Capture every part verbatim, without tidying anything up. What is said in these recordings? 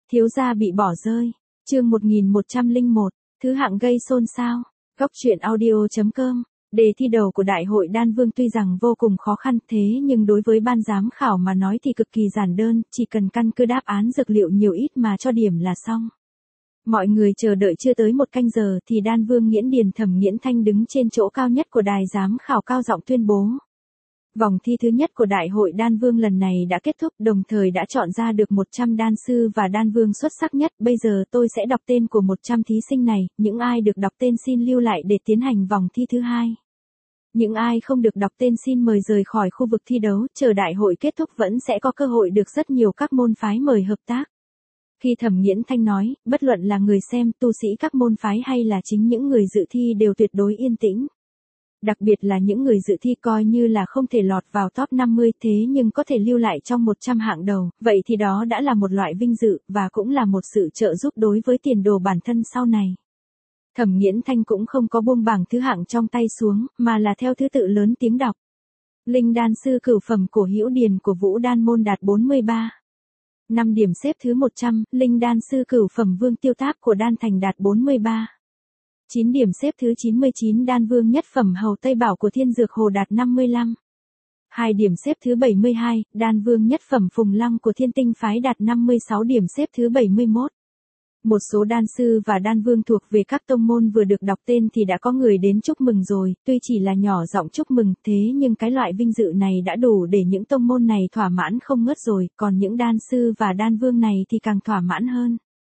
Thiếu gia bị bỏ rơi. Chương một nghìn một trăm lẻ một, thứ hạng gây xôn xao. Góc truyện audio chấm com. Đề thi đầu của Đại hội Đan Vương tuy rằng vô cùng khó khăn thế nhưng đối với ban giám khảo mà nói thì cực kỳ giản đơn, chỉ cần căn cứ đáp án dược liệu nhiều ít mà cho điểm là xong. Mọi người chờ đợi chưa tới một canh giờ thì Đan Vương Nghiễn Điền Thẩm Nghiễn Thanh đứng trên chỗ cao nhất của đài giám khảo cao giọng tuyên bố. Vòng thi thứ nhất của Đại hội Đan Vương lần này đã kết thúc, đồng thời đã chọn ra được một trăm đan sư và đan vương xuất sắc nhất. Bây giờ tôi sẽ đọc tên của một trăm thí sinh này, những ai được đọc tên xin lưu lại để tiến hành vòng thi thứ hai. Những ai không được đọc tên xin mời rời khỏi khu vực thi đấu, chờ đại hội kết thúc vẫn sẽ có cơ hội được rất nhiều các môn phái mời hợp tác. Khi Thẩm Nghiễn Thanh nói, bất luận là người xem, tu sĩ các môn phái hay là chính những người dự thi đều tuyệt đối yên tĩnh. Đặc biệt là những người dự thi coi như là không thể lọt vào top năm mươi thế nhưng có thể lưu lại trong một trăm hạng đầu, vậy thì đó đã là một loại vinh dự, và cũng là một sự trợ giúp đối với tiền đồ bản thân sau này. Thẩm Nghiễn Thanh cũng không có buông bảng thứ hạng trong tay xuống, mà là theo thứ tự lớn tiếng đọc. Linh đan sư cửu phẩm của Hữu Điền của Vũ Đan môn đạt bốn mươi ba. năm điểm xếp thứ một trăm, Linh đan sư cửu phẩm Vương Tiêu Táp của Đan Thành đạt bốn mươi ba. chín điểm xếp thứ chín mươi chín đan vương nhất phẩm Hầu Tây Bảo của Thiên Dược Hồ đạt năm mươi lăm. hai điểm xếp thứ bảy mươi hai, đan vương nhất phẩm Phùng Lăng của Thiên Tinh Phái đạt năm mươi sáu điểm xếp thứ bảy mươi mốt. Một số đan sư và đan vương thuộc về các tông môn vừa được đọc tên thì đã có người đến chúc mừng rồi, tuy chỉ là nhỏ giọng chúc mừng thế nhưng cái loại vinh dự này đã đủ để những tông môn này thỏa mãn không ngớt rồi, còn những đan sư và đan vương này thì càng thỏa mãn hơn.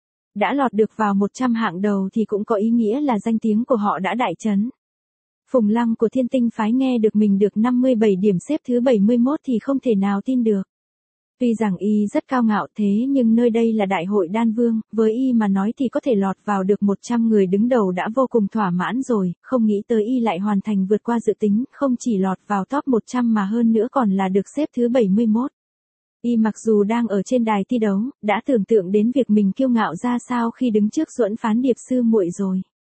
Đã lọt được vào một trăm hạng đầu thì cũng có ý nghĩa là danh tiếng của họ đã đại chấn. Phùng Lăng của Thiên Tinh Phái nghe được mình được năm mươi bảy điểm xếp thứ bảy mươi mốt thì không thể nào tin được. Tuy rằng y rất cao ngạo thế nhưng nơi đây là Đại hội Đan Vương, với y mà nói thì có thể lọt vào được một trăm người đứng đầu đã vô cùng thỏa mãn rồi, không nghĩ tới y lại hoàn thành vượt qua dự tính, không chỉ lọt vào top một trăm mà hơn nữa còn là được xếp thứ bảy mươi mốt. Y mặc dù đang ở trên đài thi đấu, đã tưởng tượng đến việc mình kiêu ngạo ra sao khi đứng trước Duẫn Phán Điệp sư muội rồi.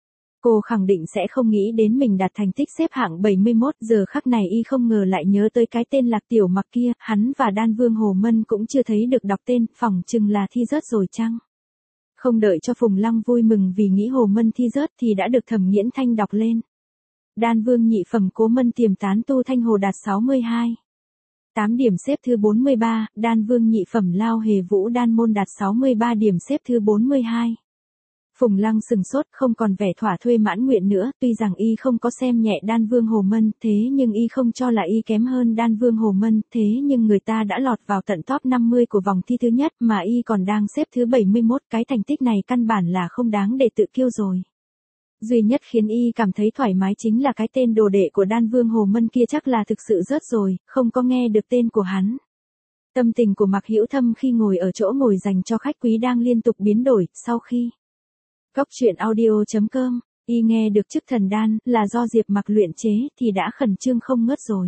Cô khẳng định sẽ không nghĩ đến mình đạt thành tích xếp hạng bảy mươi mốt, giờ khắc này y không ngờ lại nhớ tới cái tên Lạc Tiểu Mặc kia, hắn và đan vương Hồ Mân cũng chưa thấy được đọc tên, phỏng chừng là thi rớt rồi chăng. Không đợi cho Phùng Lăng vui mừng vì nghĩ Hồ Mân thi rớt thì đã được Thẩm Nghiễn Thanh đọc lên. Đan vương nhị phẩm Cố Mân Tiềm Tán Tu Thanh Hồ đạt sáu mươi hai. tám điểm xếp thứ bốn mươi ba, đan vương nhị phẩm Lao Hề Vũ Đan môn đạt sáu mươi ba điểm xếp thứ bốn mươi hai. Phùng Lăng sừng sốt không còn vẻ thỏa thuê mãn nguyện nữa, tuy rằng y không có xem nhẹ đan vương Hồ Mân, thế nhưng y không cho là y kém hơn đan vương Hồ Mân, thế nhưng người ta đã lọt vào tận top năm mươi của vòng thi thứ nhất mà y còn đang xếp thứ bảy mươi mốt, cái thành tích này căn bản là không đáng để tự kiêu rồi. Duy nhất khiến y cảm thấy thoải mái chính là cái tên đồ đệ của đan vương Hồ Mân kia chắc là thực sự rớt rồi, không có nghe được tên của hắn. Tâm tình của Mạc Hữu Thâm khi ngồi ở chỗ ngồi dành cho khách quý đang liên tục biến đổi, sau khi Góc truyện audio chấm com, y nghe được chức thần đan là do Diệp Mặc luyện chế thì đã khẩn trương không ngớt rồi.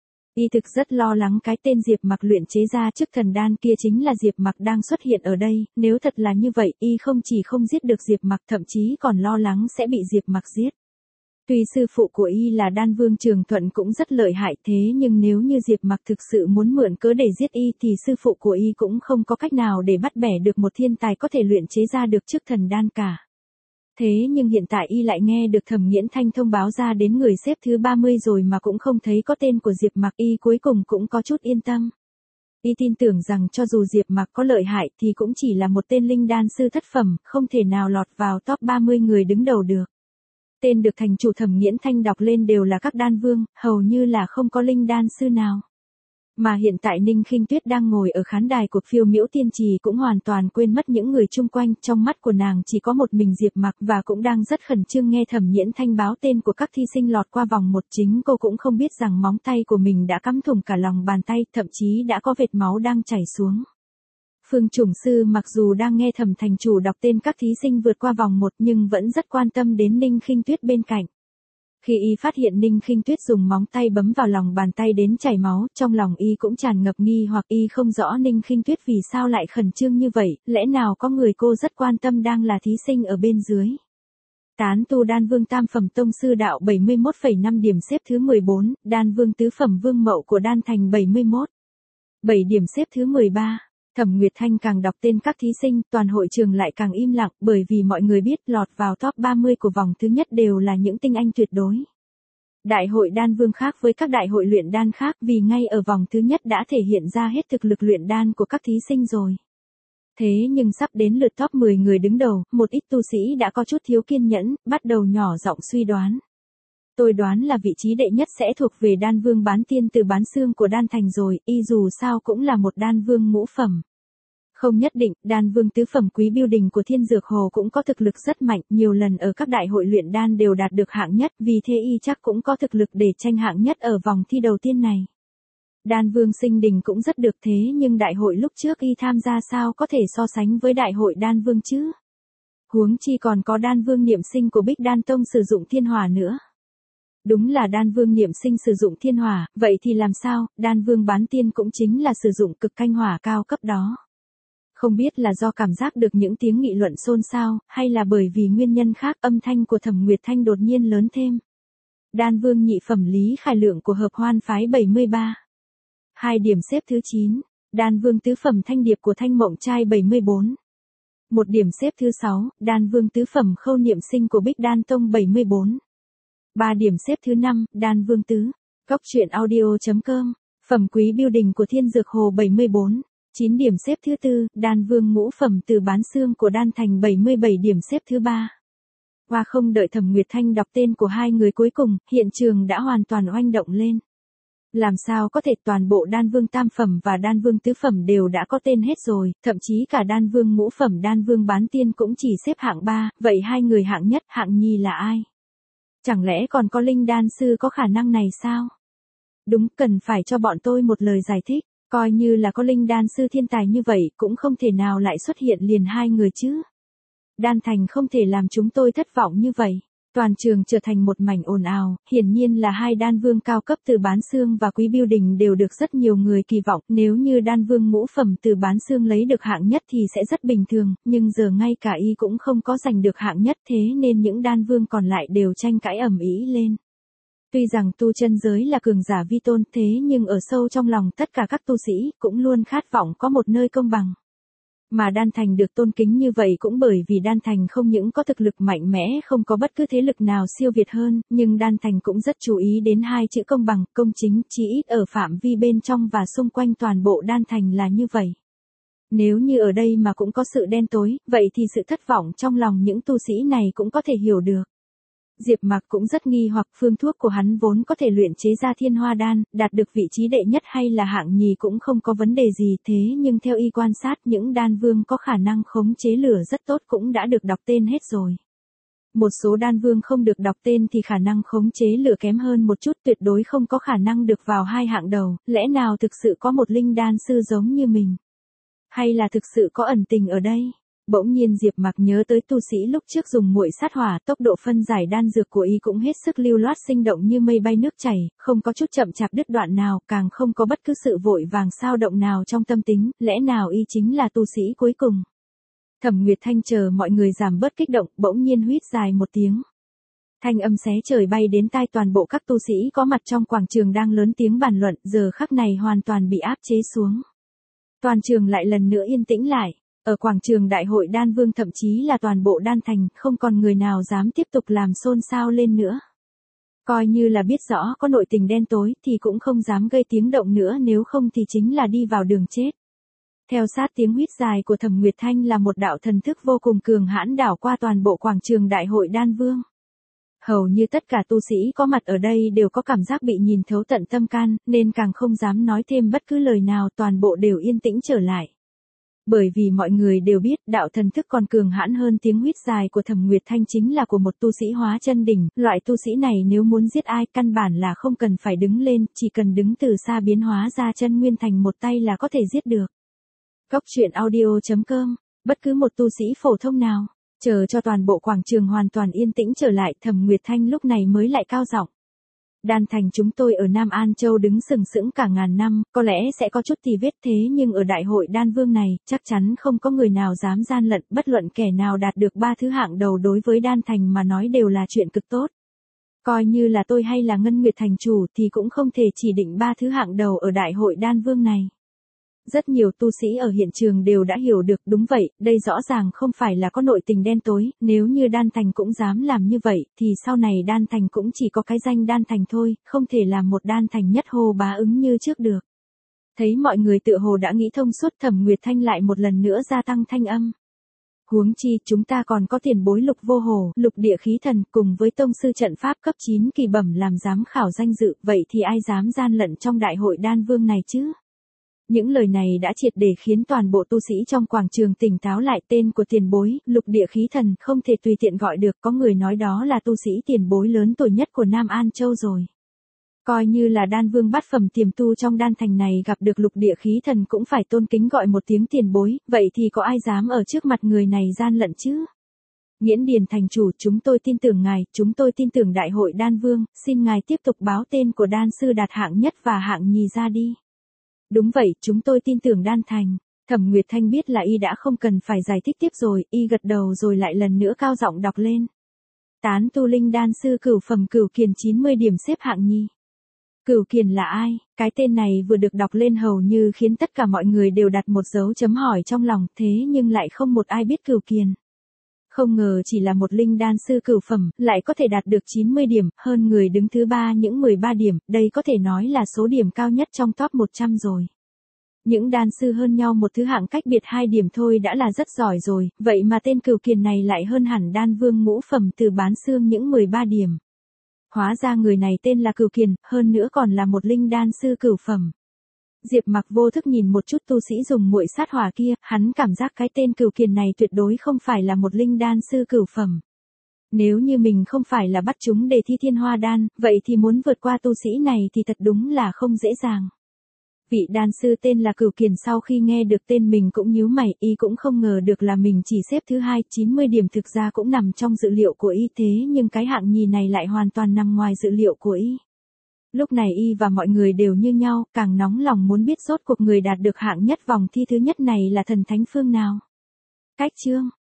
Y thực rất lo lắng cái tên Diệp Mặc luyện chế ra chức thần đan kia chính là Diệp Mặc đang xuất hiện ở đây, nếu thật là như vậy y không chỉ không giết được Diệp Mặc thậm chí còn lo lắng sẽ bị Diệp Mặc giết. Tuy sư phụ của y là đan vương Trường Thuận cũng rất lợi hại thế nhưng nếu như Diệp Mặc thực sự muốn mượn cớ để giết y thì sư phụ của y cũng không có cách nào để bắt bẻ được một thiên tài có thể luyện chế ra được chức thần đan cả. Thế nhưng hiện tại y lại nghe được Thẩm Nghiễn Thanh thông báo ra đến người xếp thứ ba mươi rồi mà cũng không thấy có tên của Diệp Mặc, y cuối cùng cũng có chút yên tâm. Y tin tưởng rằng cho dù Diệp Mặc có lợi hại thì cũng chỉ là một tên linh đan sư thất phẩm, không thể nào lọt vào top ba mươi người đứng đầu được. Tên được thành chủ Thẩm Nghiễn Thanh đọc lên đều là các đan vương, hầu như là không có linh đan sư nào. Mà hiện tại Ninh Khinh Tuyết đang ngồi ở khán đài của Phiêu Miễu Tiên Trì cũng hoàn toàn quên mất những người chung quanh, trong mắt của nàng chỉ có một mình Diệp Mặc và cũng đang rất khẩn trương nghe Thẩm Nghiễn Thanh báo tên của các thi sinh lọt qua vòng một, chính cô cũng không biết rằng móng tay của mình đã cắm thủng cả lòng bàn tay, thậm chí đã có vệt máu đang chảy xuống. Phương Trùng Sư mặc dù đang nghe Thẩm thành chủ đọc tên các thí sinh vượt qua vòng một nhưng vẫn rất quan tâm đến Ninh Khinh Tuyết bên cạnh. Khi y phát hiện Ninh Khinh Tuyết dùng móng tay bấm vào lòng bàn tay đến chảy máu, trong lòng y cũng tràn ngập nghi hoặc, y không rõ Ninh Khinh Tuyết vì sao lại khẩn trương như vậy, lẽ nào có người cô rất quan tâm đang là thí sinh ở bên dưới. Tán tu đan vương tam phẩm tông sư đạo bảy mươi mốt phẩy năm điểm xếp thứ mười bốn, đan vương tứ phẩm Vương Mậu của Đan Thành bảy mươi mốt. bảy điểm xếp thứ mười ba. Thẩm Nguyệt Thanh càng đọc tên các thí sinh, toàn hội trường lại càng im lặng, bởi vì mọi người biết lọt vào top ba mươi của vòng thứ nhất đều là những tinh anh tuyệt đối. Đại hội đan vương khác với các đại hội luyện đan khác vì ngay ở vòng thứ nhất đã thể hiện ra hết thực lực luyện đan của các thí sinh rồi. Thế nhưng sắp đến lượt top mười người đứng đầu, một ít tu sĩ đã có chút thiếu kiên nhẫn, bắt đầu nhỏ giọng suy đoán. Tôi đoán là vị trí đệ nhất sẽ thuộc về đan vương bán tiên từ bán xương của đan thành rồi, y dù sao cũng là một đan vương ngũ phẩm. Không nhất định, đan vương tứ phẩm quý Biêu Đình của Thiên Dược Hồ cũng có thực lực rất mạnh, nhiều lần ở các đại hội luyện đan đều đạt được hạng nhất, vì thế y chắc cũng có thực lực để tranh hạng nhất ở vòng thi đầu tiên này. Đan vương Sinh Đình cũng rất được thế nhưng đại hội lúc trước y tham gia sao có thể so sánh với đại hội đan vương chứ? Huống chi còn có đan vương Niệm Sinh của Bích Đan Tông sử dụng thiên hỏa nữa. Đúng là đan vương Niệm Sinh sử dụng thiên hỏa, vậy thì làm sao, đan vương bán tiên cũng chính là sử dụng cực canh hỏa cao cấp đó. Không biết là do cảm giác được những tiếng nghị luận xôn xao, hay là bởi vì nguyên nhân khác âm thanh của Thẩm Nguyệt Thanh đột nhiên lớn thêm. Đan vương nhị phẩm Lý Khải Lượng của Hợp Hoan phái bảy mươi ba. Hai điểm xếp thứ chín. Đan vương tứ phẩm Thanh Điệp của Thanh Mộng Trai bảy mươi bốn. Một điểm xếp thứ sáu, đan vương tứ phẩm Khâu Niệm Sinh của Bích Đan Tông bảy mươi bốn. Ba điểm xếp thứ năm, đan vương tứ. Cốc truyện audio chấm com. Phẩm quý Biêu Đình của Thiên Dược Hồ bảy mươi bốn. chín điểm xếp thứ tư, đan vương ngũ phẩm từ bán xương của đan thành bảy mươi bảy điểm xếp thứ ba. Và không đợi Thẩm Nguyệt Thanh đọc tên của hai người cuối cùng, hiện trường đã hoàn toàn oanh động lên. Làm sao có thể toàn bộ đan vương tam phẩm và đan vương tứ phẩm đều đã có tên hết rồi, thậm chí cả đan vương ngũ phẩm đan vương bán tiên cũng chỉ xếp hạng ba, vậy hai người hạng nhất hạng nhì là ai? Chẳng lẽ còn có linh đan sư có khả năng này sao? Đúng, cần phải cho bọn tôi một lời giải thích. Coi như là có linh đan sư thiên tài như vậy cũng không thể nào lại xuất hiện liền hai người chứ. Đan thành không thể làm chúng tôi thất vọng như vậy. Toàn trường trở thành một mảnh ồn ào, hiển nhiên là hai đan vương cao cấp từ bán xương và quý Biêu Đình đều được rất nhiều người kỳ vọng. Nếu như đan vương ngũ phẩm từ bán xương lấy được hạng nhất thì sẽ rất bình thường, nhưng giờ ngay cả y cũng không có giành được hạng nhất, thế nên những đan vương còn lại đều tranh cãi ầm ĩ lên. Tuy rằng tu chân giới là cường giả vi tôn thế nhưng ở sâu trong lòng tất cả các tu sĩ cũng luôn khát vọng có một nơi công bằng. Mà đan thành được tôn kính như vậy cũng bởi vì đan thành không những có thực lực mạnh mẽ không có bất cứ thế lực nào siêu việt hơn, nhưng đan thành cũng rất chú ý đến hai chữ công bằng, công chính, chí ít ở phạm vi bên trong và xung quanh toàn bộ đan thành là như vậy. Nếu như ở đây mà cũng có sự đen tối, vậy thì sự thất vọng trong lòng những tu sĩ này cũng có thể hiểu được. Diệp Mạc cũng rất nghi hoặc phương thuốc của hắn vốn có thể luyện chế ra thiên hoa đan, đạt được vị trí đệ nhất hay là hạng nhì cũng không có vấn đề gì thế nhưng theo y quan sát những đan vương có khả năng khống chế lửa rất tốt cũng đã được đọc tên hết rồi. Một số đan vương không được đọc tên thì khả năng khống chế lửa kém hơn một chút tuyệt đối không có khả năng được vào hai hạng đầu, lẽ nào thực sự có một linh đan sư giống như mình? Hay là thực sự có ẩn tình ở đây? Bỗng nhiên Diệp Mạc nhớ tới tu sĩ lúc trước dùng muội sát hỏa, tốc độ phân giải đan dược của y cũng hết sức lưu loát sinh động như mây bay nước chảy, không có chút chậm chạp đứt đoạn nào, càng không có bất cứ sự vội vàng xao động nào trong tâm tính, lẽ nào y chính là tu sĩ cuối cùng? Thẩm Nguyệt Thanh chờ mọi người giảm bớt kích động, bỗng nhiên huýt dài một tiếng. Thanh âm xé trời bay đến tai toàn bộ các tu sĩ có mặt trong quảng trường đang lớn tiếng bàn luận, giờ khắc này hoàn toàn bị áp chế xuống. Toàn trường lại lần nữa yên tĩnh lại. Ở quảng trường đại hội đan vương thậm chí là toàn bộ đan thành, không còn người nào dám tiếp tục làm xôn xao lên nữa. Coi như là biết rõ có nội tình đen tối thì cũng không dám gây tiếng động nữa nếu không thì chính là đi vào đường chết. Theo sát tiếng huýt dài của Thẩm Nguyệt Thanh là một đạo thần thức vô cùng cường hãn đảo qua toàn bộ quảng trường đại hội đan vương. Hầu như tất cả tu sĩ có mặt ở đây đều có cảm giác bị nhìn thấu tận tâm can, nên càng không dám nói thêm bất cứ lời nào, toàn bộ đều yên tĩnh trở lại. Bởi vì mọi người đều biết đạo thần thức còn cường hãn hơn tiếng huýt dài của Thẩm Nguyệt Thanh chính là của một tu sĩ hóa chân đỉnh, loại tu sĩ này nếu muốn giết ai căn bản là không cần phải đứng lên, chỉ cần đứng từ xa biến hóa ra chân nguyên thành một tay là có thể giết được. Cốc truyện audio chấm com, bất cứ một tu sĩ phổ thông nào, chờ cho toàn bộ quảng trường hoàn toàn yên tĩnh trở lại, Thẩm Nguyệt Thanh lúc này mới lại cao giọng. Đan thành chúng tôi ở Nam An Châu đứng sừng sững cả ngàn năm, có lẽ sẽ có chút tì vết thế nhưng ở đại hội đan vương này, chắc chắn không có người nào dám gian lận, bất luận kẻ nào đạt được ba thứ hạng đầu đối với đan thành mà nói đều là chuyện cực tốt. Coi như là tôi hay là Ngân Nguyệt thành chủ thì cũng không thể chỉ định ba thứ hạng đầu ở đại hội đan vương này. Rất nhiều tu sĩ ở hiện trường đều đã hiểu được, đúng vậy, đây rõ ràng không phải là có nội tình đen tối, nếu như Đan Thành cũng dám làm như vậy, thì sau này Đan Thành cũng chỉ có cái danh Đan Thành thôi, không thể làm một Đan Thành nhất hồ bá ứng như trước được. Thấy mọi người tựa hồ đã nghĩ thông suốt, Thẩm Nguyệt Thanh lại một lần nữa gia tăng thanh âm. Huống chi, chúng ta còn có tiền bối Lục Vô Hồ, Lục Địa Khí Thần, cùng với tông sư trận pháp cấp chín kỳ bẩm làm giám khảo danh dự, vậy thì ai dám gian lận trong đại hội đan vương này chứ? Những lời này đã triệt để khiến toàn bộ tu sĩ trong quảng trường tỉnh táo lại. Tên của tiền bối, Lục Địa Khí Thần, không thể tùy tiện gọi được, có người nói đó là tu sĩ tiền bối lớn tuổi nhất của Nam An Châu rồi. Coi như là đan vương bát phẩm tiềm tu trong đan thành này gặp được Lục Địa Khí Thần cũng phải tôn kính gọi một tiếng tiền bối, vậy thì có ai dám ở trước mặt người này gian lận chứ? Nghiễn Điền thành chủ, chúng tôi tin tưởng ngài, chúng tôi tin tưởng đại hội đan vương, xin ngài tiếp tục báo tên của đan sư đạt hạng nhất và hạng nhì ra đi. Đúng vậy, chúng tôi tin tưởng Đan Thành. Thẩm Nguyệt Thanh biết là y đã không cần phải giải thích tiếp rồi, y gật đầu rồi lại lần nữa cao giọng đọc lên. Tán tu linh đan sư cửu phẩm Cửu Kiền chín mươi điểm xếp hạng nhì. Cửu Kiền là ai? Cái tên này vừa được đọc lên hầu như khiến tất cả mọi người đều đặt một dấu chấm hỏi trong lòng, thế nhưng lại không một ai biết Cửu Kiền. Không ngờ chỉ là một linh đan sư cửu phẩm, lại có thể đạt được chín mươi điểm, hơn người đứng thứ ba những mười ba điểm, đây có thể nói là số điểm cao nhất trong top một trăm rồi. Những đan sư hơn nhau một thứ hạng cách biệt hai điểm thôi đã là rất giỏi rồi, vậy mà tên Cửu Kiền này lại hơn hẳn đan vương ngũ phẩm từ bán xương những mười ba điểm. Hóa ra người này tên là Cửu Kiền, hơn nữa còn là một linh đan sư cửu phẩm. Diệp Mặc vô thức nhìn một chút tu sĩ dùng muội sát hỏa kia, hắn cảm giác cái tên Cửu Kiền này tuyệt đối không phải là một linh đan sư cửu phẩm. Nếu như mình không phải là bắt chúng để thi thiên hoa đan, vậy thì muốn vượt qua tu sĩ này thì thật đúng là không dễ dàng. Vị đan sư tên là Cửu Kiền sau khi nghe được tên mình cũng nhíu mày, y cũng không ngờ được là mình chỉ xếp thứ hai, chín mươi điểm thực ra cũng nằm trong dự liệu của y, thế nhưng cái hạng nhì này lại hoàn toàn nằm ngoài dự liệu của y. Lúc này y và mọi người đều như nhau, càng nóng lòng muốn biết rốt cuộc người đạt được hạng nhất vòng thi thứ nhất này là thần thánh phương nào. Cách chương,